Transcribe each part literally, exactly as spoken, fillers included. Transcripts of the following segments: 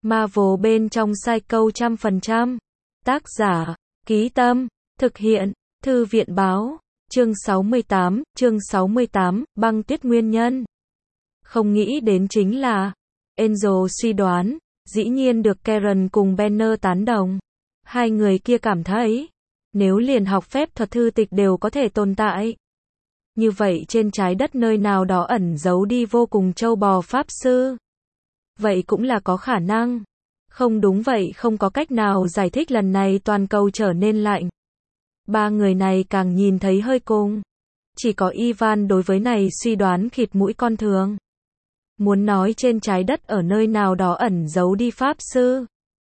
Marvel bên trong Psycho trăm phần trăm. Tác giả, Ký Tâm, thực hiện, Thư viện Báo, chương sáu mươi tám, chương sáu mươi tám, băng tuyết nguyên nhân. Không nghĩ đến chính là, Angel suy đoán, dĩ nhiên được Karen cùng Banner tán đồng. Hai người kia cảm thấy, nếu liền học phép thuật thư tịch đều có thể tồn tại, như vậy trên trái đất nơi nào đó ẩn giấu đi vô cùng châu bò pháp sư. Vậy cũng là có khả năng. Không đúng vậy không có cách nào giải thích lần này toàn cầu trở nên lạnh. Ba người này càng nhìn thấy hơi cùng. Chỉ có Ivan đối với này suy đoán khịt mũi con thường. Muốn nói trên trái đất ở nơi nào đó ẩn giấu đi pháp sư.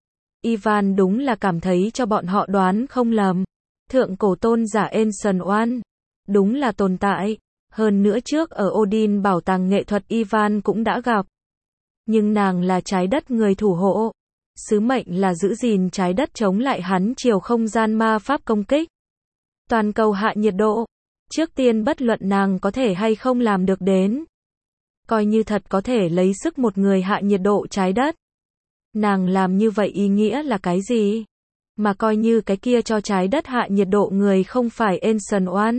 Ivan đúng là cảm thấy cho bọn họ đoán không lầm. Thượng cổ tôn giả Ancient One. Đúng là tồn tại. Hơn nữa trước ở Odin bảo tàng nghệ thuật Ivan cũng đã gặp. Nhưng nàng là trái đất người thủ hộ. Sứ mệnh là giữ gìn trái đất chống lại hắn chiều không gian ma pháp công kích. Toàn cầu hạ nhiệt độ. Trước tiên bất luận nàng có thể hay không làm được đến. Coi như thật có thể lấy sức một người hạ nhiệt độ trái đất. Nàng làm như vậy ý nghĩa là cái gì? Mà coi như cái kia cho trái đất hạ nhiệt độ người không phải Ancient One.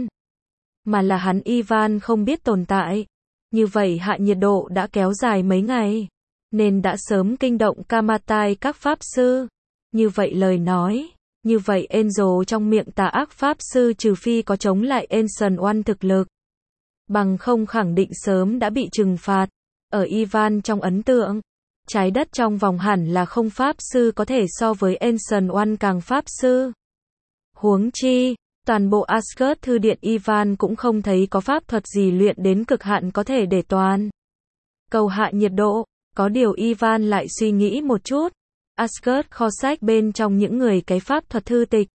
Mà là hắn Ivan không biết tồn tại. Như vậy hạ nhiệt độ đã kéo dài mấy ngày. Nên đã sớm kinh động Kamatai các pháp sư. Như vậy lời nói. Như vậy Angel trong miệng tà ác pháp sư trừ phi có chống lại Ancient One thực lực. Bằng không khẳng định sớm đã bị trừng phạt. Ở Ivan trong ấn tượng. Trái đất trong vòng hẳn là không pháp sư có thể so với Ancient One càng pháp sư. Huống chi. Toàn bộ Asgard thư điện Ivan cũng không thấy có pháp thuật gì luyện đến cực hạn có thể để toàn cầu hạ nhiệt độ. Có điều Ivan lại suy nghĩ một chút. Asgard kho sách bên trong những người cái pháp thuật thư tịch.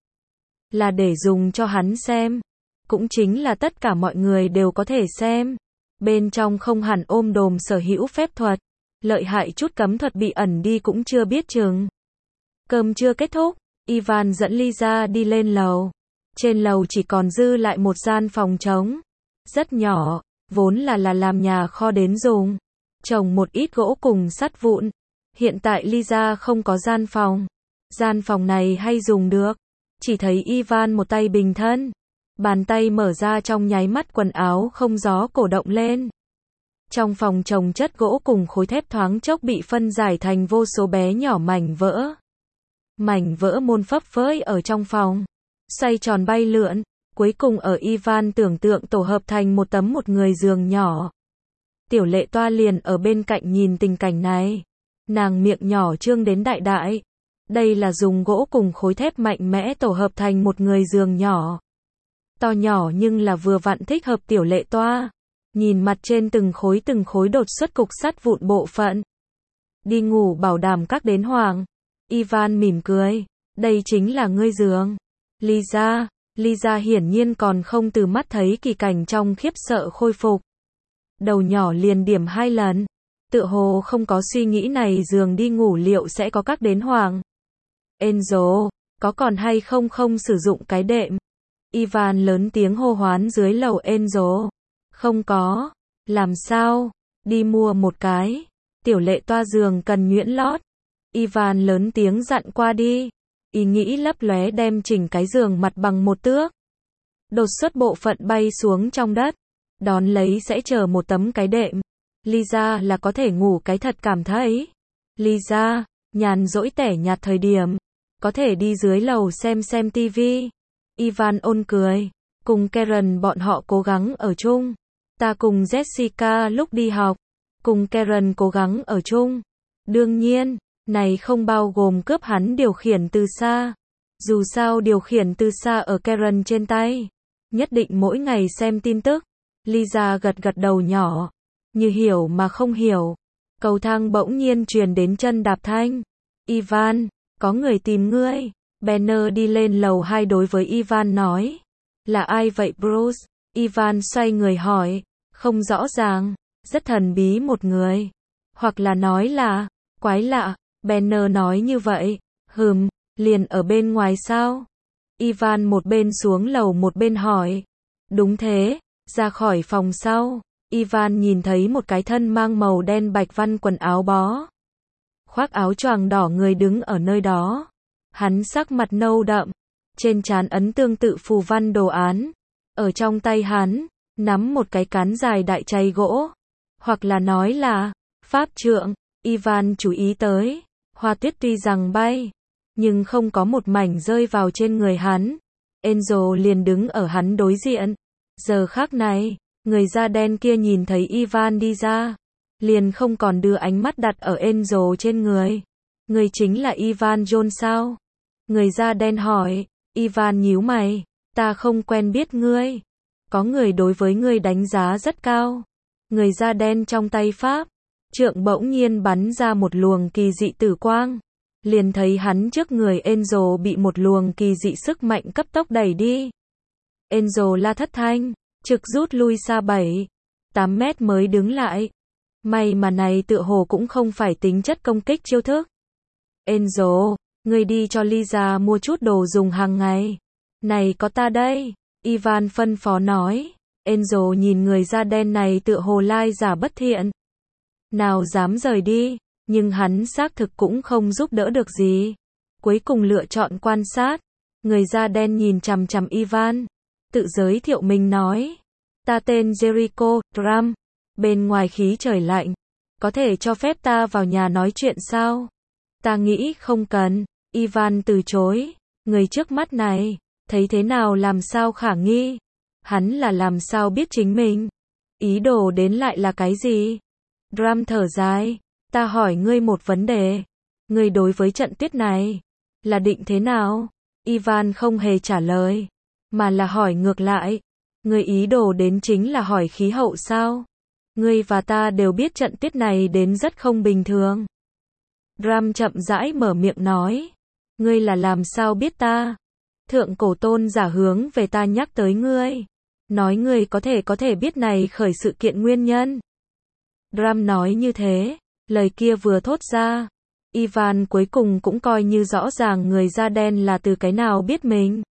Là để dùng cho hắn xem. Cũng chính là tất cả mọi người đều có thể xem. Bên trong không hẳn ôm đồm sở hữu phép thuật. Lợi hại chút cấm thuật bị ẩn đi cũng chưa biết chừng. Cơm chưa kết thúc. Ivan dẫn Lisa đi lên lầu. Trên lầu chỉ còn dư lại một gian phòng trống. Rất nhỏ. Vốn là là làm nhà kho đến dùng. Trồng một ít gỗ cùng sắt vụn. Hiện tại Lisa không có gian phòng. Gian phòng này hay dùng được. Chỉ thấy Ivan một tay bình thân. Bàn tay mở ra trong nháy mắt quần áo không gió cổ động lên. Trong phòng trồng chất gỗ cùng khối thép thoáng chốc bị phân giải thành vô số bé nhỏ mảnh vỡ. Mảnh vỡ môn phấp phới ở trong phòng. Xoay tròn bay lượn. Cuối cùng ở Ivan tưởng tượng tổ hợp thành một tấm một người giường nhỏ. Tiểu Lệ Toa liền ở bên cạnh nhìn tình cảnh này. Nàng miệng nhỏ trương đến đại đại. Đây là dùng gỗ cùng khối thép mạnh mẽ tổ hợp thành một người giường nhỏ. To nhỏ nhưng là vừa vặn thích hợp Tiểu Lệ Toa. Nhìn mặt trên từng khối từng khối đột xuất cục sắt vụn bộ phận. Đi ngủ bảo đảm các đến hoàng. Ivan mỉm cười. Đây chính là ngươi giường. Lisa. Lisa hiển nhiên còn không từ mắt thấy kỳ cảnh trong khiếp sợ khôi phục. Đầu nhỏ liền điểm hai lần. Tựa hồ không có suy nghĩ này giường đi ngủ liệu sẽ có các đến hoàng. Angel, có còn hay không không sử dụng cái đệm. Ivan lớn tiếng hô hoán dưới lầu Angel. Không có. Làm sao? Đi mua một cái. Tiểu Lệ Toa giường cần nhuyễn lót. Ivan lớn tiếng dặn qua đi. Ý nghĩ lấp lóe đem chỉnh cái giường mặt bằng một tước. Đột xuất bộ phận bay xuống trong đất. Đón lấy sẽ chờ một tấm cái đệm. Lisa là có thể ngủ cái thật cảm thấy. Lisa, nhàn rỗi tẻ nhạt thời điểm. Có thể đi dưới lầu xem xem tivi. Ivan ôn cười. Cùng Karen bọn họ cố gắng ở chung. Ta cùng Jessica lúc đi học. Cùng Karen cố gắng ở chung. Đương nhiên, này không bao gồm cướp hắn điều khiển từ xa. Dù sao điều khiển từ xa ở Karen trên tay. Nhất định mỗi ngày xem tin tức. Lisa gật gật đầu nhỏ. Như hiểu mà không hiểu. Cầu thang bỗng nhiên truyền đến chân đạp thanh. Ivan, có người tìm ngươi. Banner đi lên lầu hai đối với Ivan nói. Là ai vậy Bruce? Ivan xoay người hỏi. Không rõ ràng. Rất thần bí một người. Hoặc là nói là. Quái lạ. Banner nói như vậy. Hừm, liền ở bên ngoài sao? Ivan một bên xuống lầu một bên hỏi. Đúng thế. Ra khỏi phòng sau. Ivan nhìn thấy một cái thân mang màu đen bạch văn quần áo bó. khoác áo choàng đỏ người đứng ở nơi đó. Hắn sắc mặt nâu đậm, trên trán ấn tương tự phù văn đồ án. Ở trong tay hắn, nắm một cái cán dài đại chày gỗ, hoặc là nói là pháp trượng. Ivan chú ý tới, hoa tuyết tuy rằng bay, nhưng không có một mảnh rơi vào trên người hắn. Enzo liền đứng ở hắn đối diện. Giờ khắc này, người da đen kia nhìn thấy Ivan đi ra, liền không còn đưa ánh mắt đặt ở Enzo trên người. Người chính là Ivan Jones sao? Người da đen hỏi. Ivan nhíu mày, ta không quen biết ngươi. Có người đối với ngươi đánh giá rất cao. Người da đen trong tay pháp trượng bỗng nhiên bắn ra một luồng kỳ dị tử quang. Liền thấy hắn trước người Enzo bị một luồng kỳ dị sức mạnh cấp tốc đẩy đi. Enzo la thất thanh, trực rút lui xa bảy, tám mét mới đứng lại. May mà này tựa hồ cũng không phải tính chất công kích chiêu thức. Enzo, ngươi đi cho Lisa mua chút đồ dùng hàng ngày. Này có ta đây. Ivan phân phó nói. Enzo nhìn người da đen này tựa hồ lai giả bất thiện. Nào dám rời đi, nhưng hắn xác thực cũng không giúp đỡ được gì. Cuối cùng lựa chọn quan sát. Người da đen nhìn chằm chằm Ivan, tự giới thiệu mình nói. Ta tên Jericho Drum, bên ngoài khí trời lạnh. Có thể cho phép ta vào nhà nói chuyện sao? Ta nghĩ không cần. Ivan từ chối. Người trước mắt này, thấy thế nào làm sao khả nghi. Hắn là làm sao biết chính mình. Ý đồ đến lại là cái gì? Drum thở dài. Ta hỏi ngươi một vấn đề. Ngươi đối với trận tuyết này, là định thế nào? Ivan không hề trả lời, mà là hỏi ngược lại. Ngươi ý đồ đến chính là hỏi khí hậu sao? Ngươi và ta đều biết trận tuyết này đến rất không bình thường. Drum chậm rãi mở miệng nói. Ngươi là làm sao biết ta? Thượng cổ tôn giả hướng về ta nhắc tới ngươi. Nói ngươi có thể có thể biết này khởi sự kiện nguyên nhân. Drum nói như thế, lời kia vừa thốt ra. Ivan cuối cùng cũng coi như rõ ràng người da đen là từ cái nào biết mình.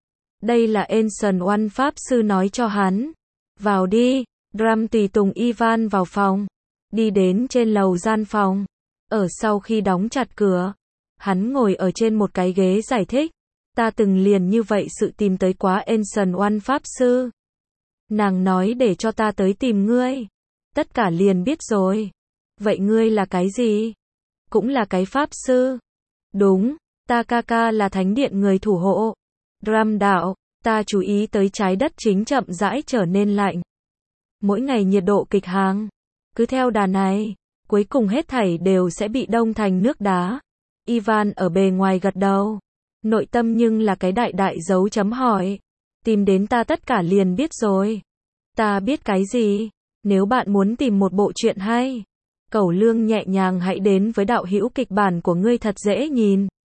Đây là Ancient One Pháp Sư nói cho hắn. Vào đi. Drum tùy tùng Ivan vào phòng. Đi đến trên lầu gian phòng. Ở sau khi đóng chặt cửa, hắn ngồi ở trên một cái ghế giải thích. Ta từng liền như vậy sự tìm tới quá Ancient One Pháp Sư. Nàng nói để cho ta tới tìm ngươi. Tất cả liền biết rồi. Vậy ngươi là cái gì? Cũng là cái Pháp Sư. Đúng, ta ca ca là thánh điện người thủ hộ. Drum đạo, ta chú ý tới trái đất chính chậm rãi trở nên lạnh. Mỗi ngày nhiệt độ kịch hàng. Cứ theo đà này, cuối cùng hết thảy đều sẽ bị đông thành nước đá. Ivan ở bề ngoài gật đầu. Nội tâm nhưng là cái đại đại dấu chấm hỏi. Tìm đến ta tất cả liền biết rồi. Ta biết cái gì? Nếu bạn muốn tìm một bộ truyện hay, cẩu lương nhẹ nhàng hãy đến với đạo hữu kịch bản của ngươi thật dễ nhìn.